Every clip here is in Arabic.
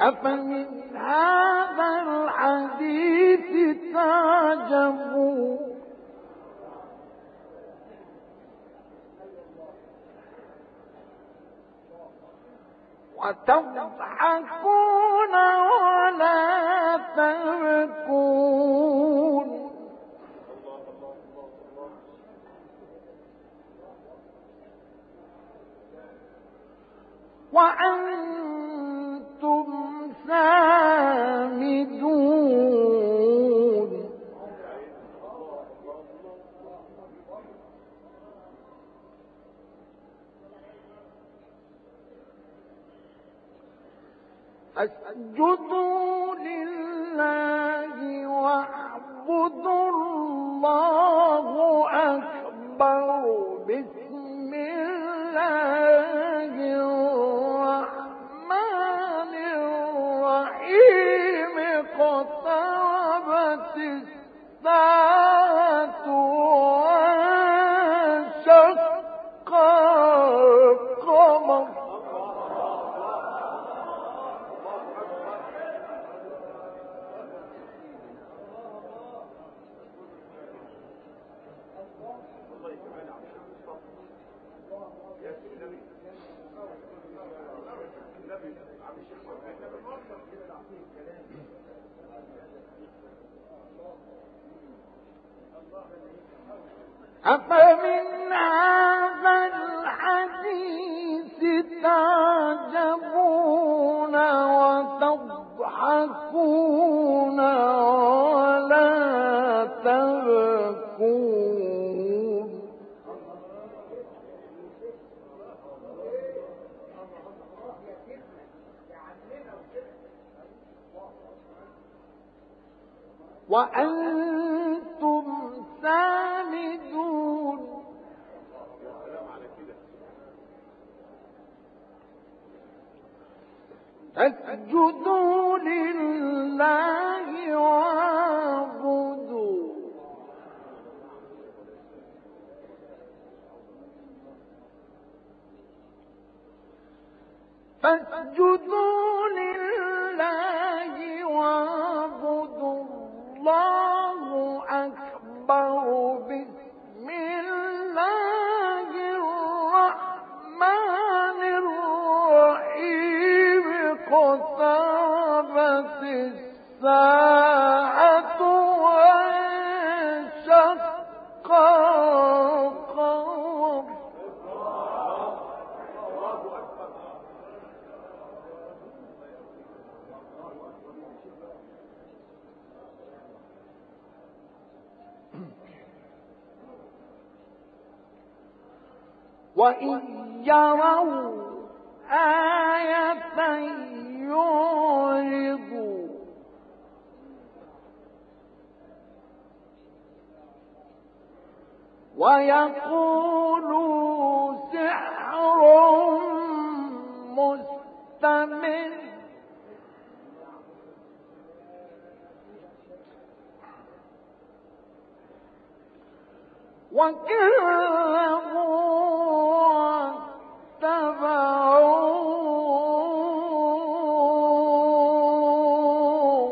أفمن هذا الحديث تعجبون وتضحكون ولا تبكون وأنتم سامدون اسجدوا لله واعبدوا الله أكبر بسم الله الرحمن الرحيم اقتربت الساعة وانشق القمر أفمن هذا الحديث تعجبون وتضحكون ولا تبكون وأنتم سامدون اسجدوا لله واعبدوا فاسجدوا لله واعبدوا الله أكبر بسم الله الرحمن الرحيم اقتربت الساعة وانشق القمر وإن يروا آية يعرضوا ويقولوا سحر مستمر وكذبوا واتبعوا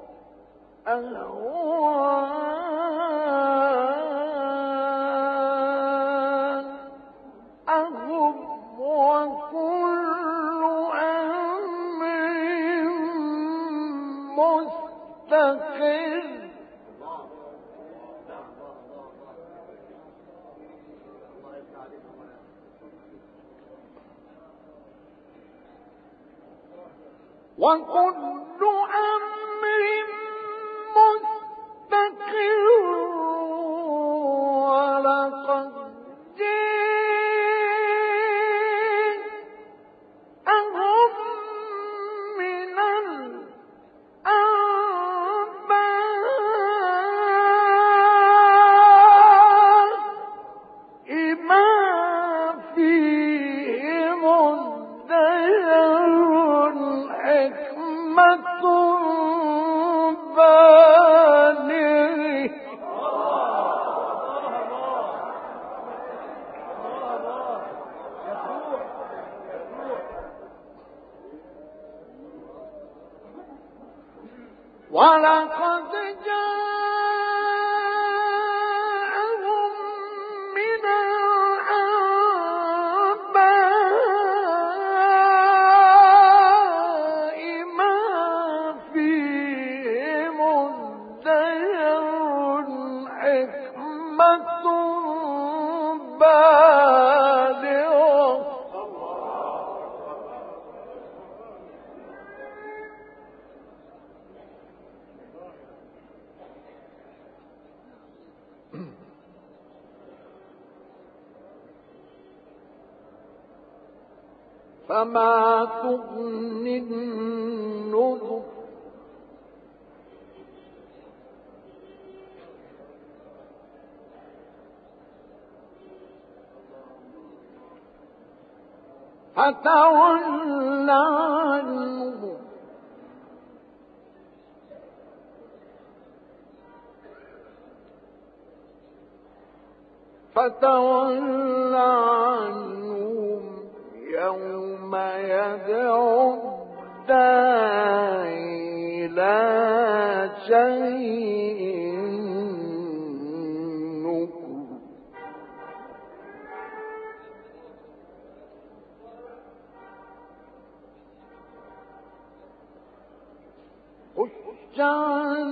أهواءهم وكل أمر مستقر وكل أمر مستقر ولقد جاءهم من الأنباء ما فيه مزدجر حكمة بالغة ولقد جاءهم من الأنباء ما فيه مزدجر حكمة بالغة. فما تغني النذر فتول عنهم يوم يدعو الداعي إلى شيء نكر. خش عن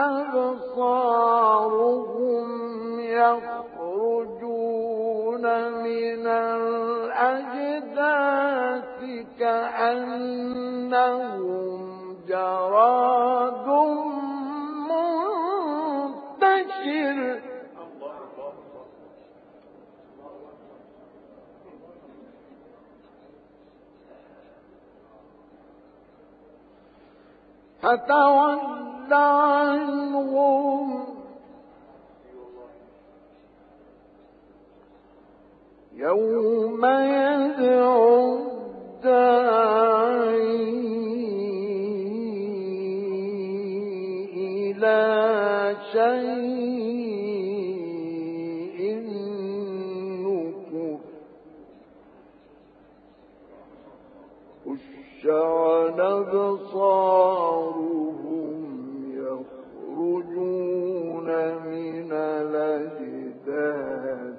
أبصارهم يخرجون من الأجداث كأنهم جراد منتشر. فتول عنهم يوم يدعو الداعي إلى شيء نكر. خش عن أبصارهم يخرجون من الأجداث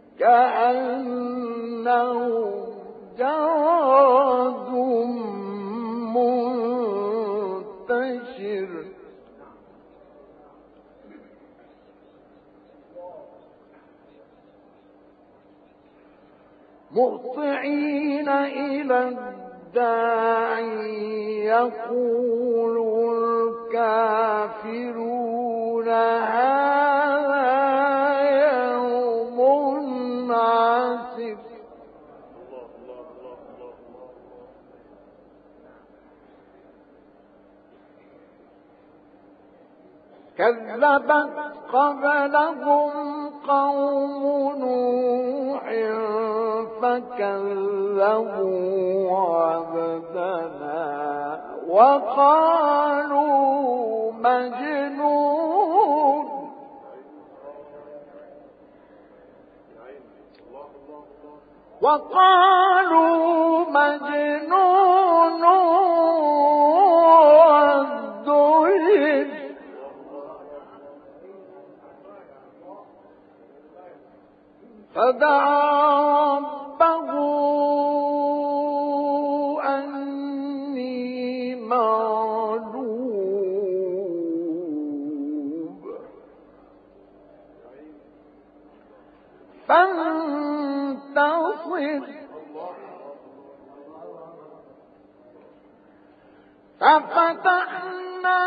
كأنهم جراد منتشر. مهطعين إلى الداعي يقول الكافرون هذا يوم عسر. كذبت قبلهم قوم نوح فكذبوا عبدنا وقالوا مجنون. وازدجر. فدعا ربه أني مغلوب فانتصر. ففتحنا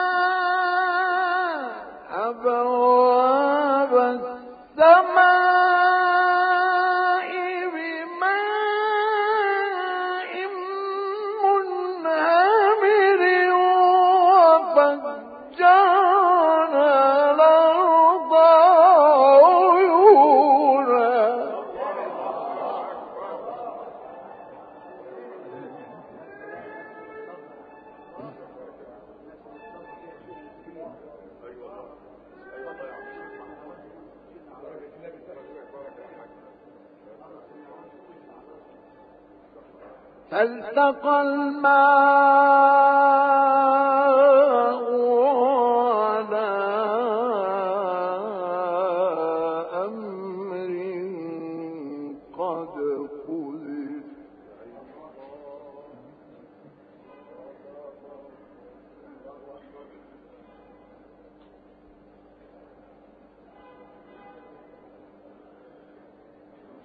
أبواب السماء بماء منهمر وفجرنا الأرض عيونا. فالتقى الماء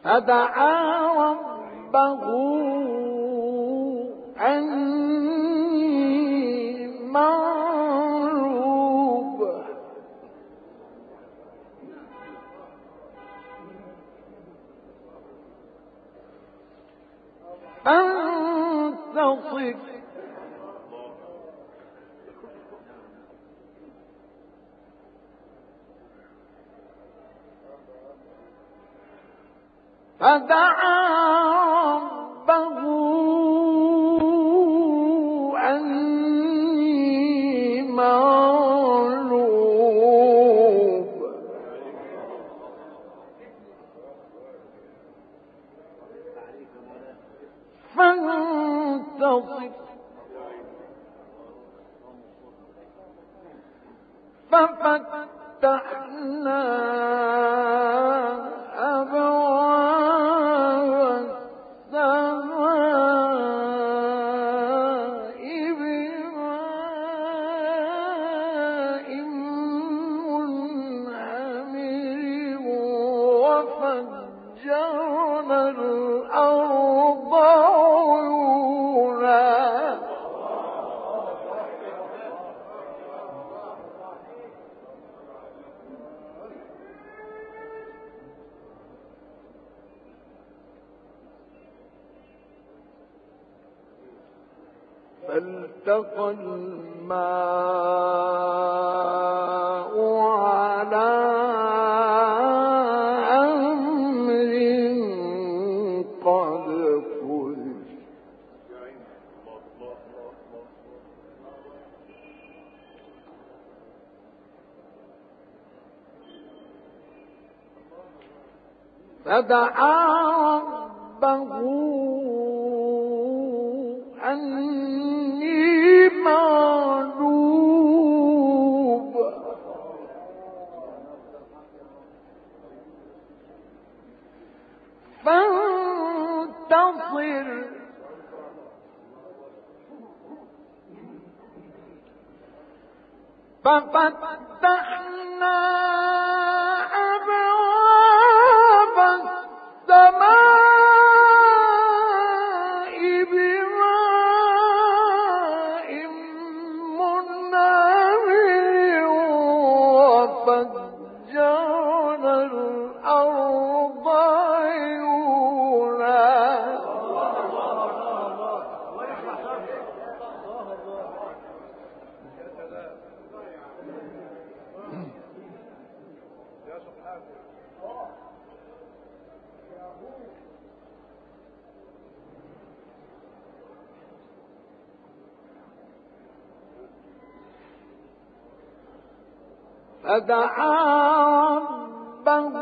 فدعا ربه أني مغلوب فانتصر فدعا ربه أني مغلوب فانتصر ففتحنا أبواب السماء بماء منهمر وفجرنا الأرض عيونا فالتقى الماء على أمر قد قدر فدعا ربه أني مغلوب فانتصر ففتحنا أبواب السماء بماء منهمر وفجرنا الأرض عيونا فدعا ربه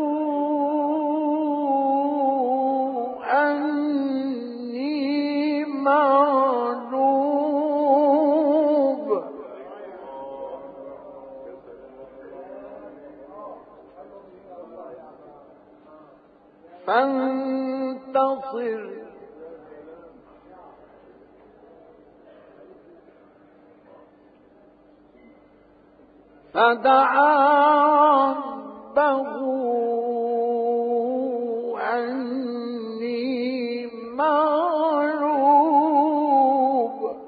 أني مغلوب فانتصر فدعا ربه أني مغلوب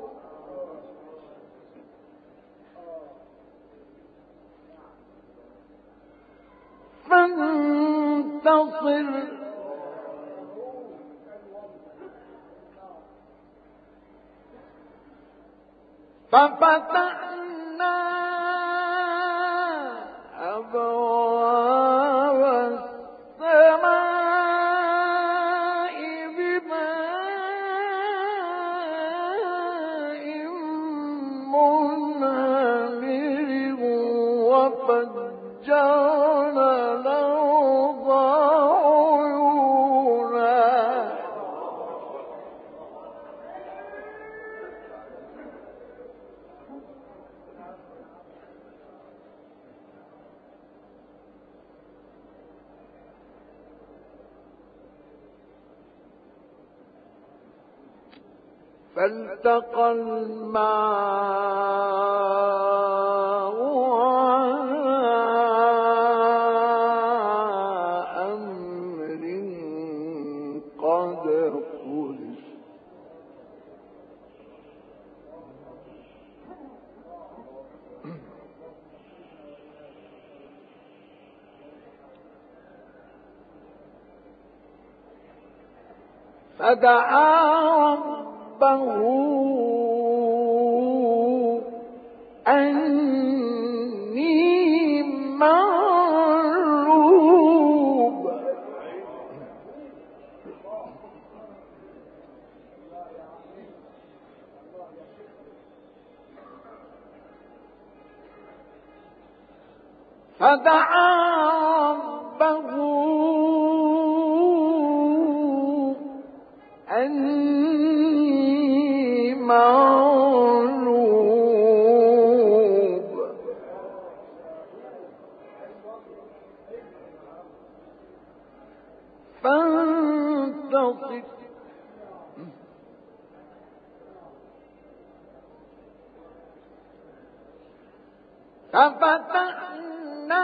فانتصر ففتحنا أبواب السماء بماء منهمر وفجرنا الأرض عيونا فالتقى الماء على أمر فدعا ربه أني مغلوب أني مغلوب فانتصر ففتحنا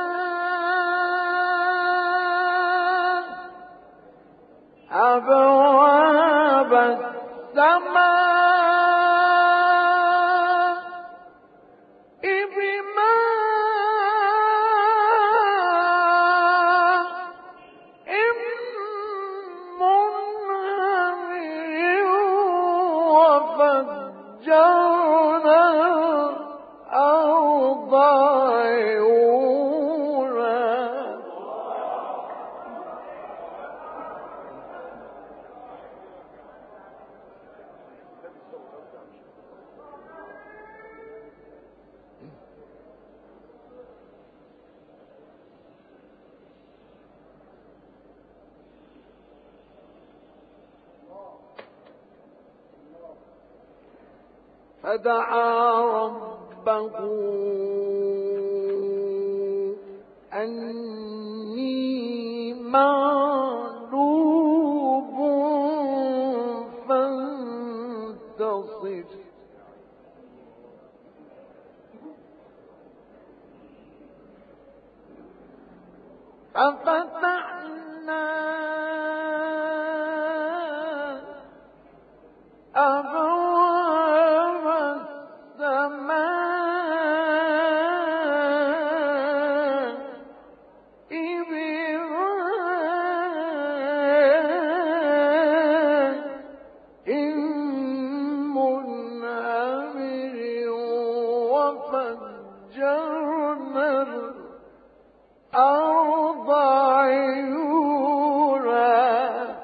أبواب السماء بماء منهمر وفجرنا الأرض عيونا فدعا ربه أني مغلوب فانتصر ففتحنا أبواب السماء بماء منهمر وفجرنا الأرض عيونا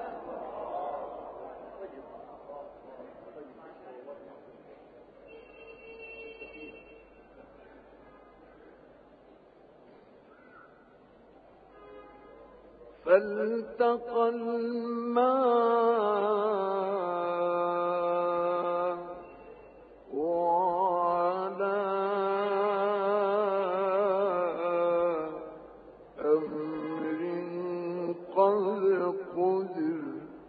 فالتقى الماء وعلى أمر قد قدر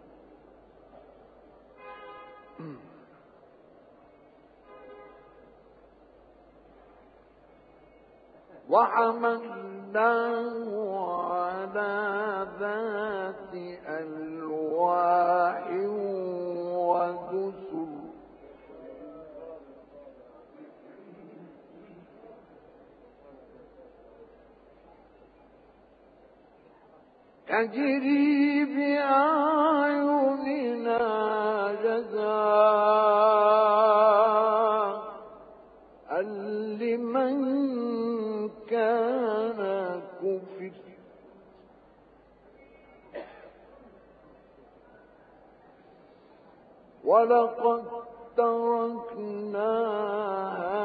وحملناه على ذات ألواح ودسر تجري بأعيننا جزاء لمن كان كفر ولقد تركناها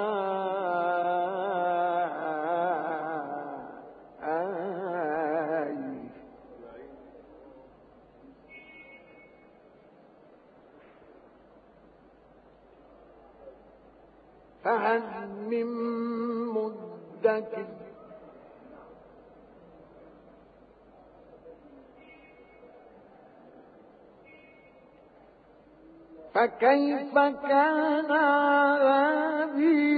آية فهل من مدكر فكيف كان عذابي